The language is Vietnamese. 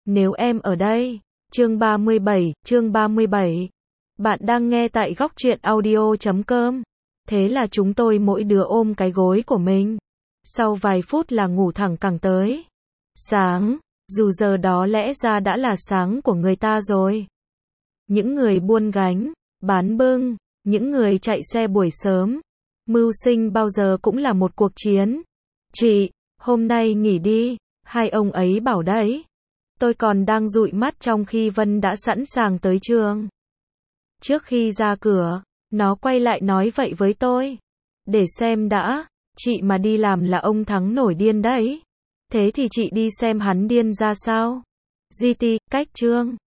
nếu em ở đây. Chương 37. Bạn đang nghe tại Góc Truyện Audio.com. Thế là chúng tôi mỗi đứa ôm cái gối của mình. Sau vài phút là ngủ thẳng cẳng tới sáng, dù giờ đó lẽ ra đã là sáng của người ta rồi. Những người buôn gánh, bán bưng, những người chạy xe buổi sớm, mưu sinh bao giờ cũng là một cuộc chiến. Chị, hôm nay nghỉ đi, hai ông ấy bảo đấy. Tôi còn đang dụi mắt trong khi Vân đã sẵn sàng tới trường. Trước khi ra cửa, nó quay lại nói vậy với tôi. Để xem đã, chị mà đi làm là ông Thắng nổi điên đấy. Thế thì chị đi xem hắn điên ra sao. GT, cách chương.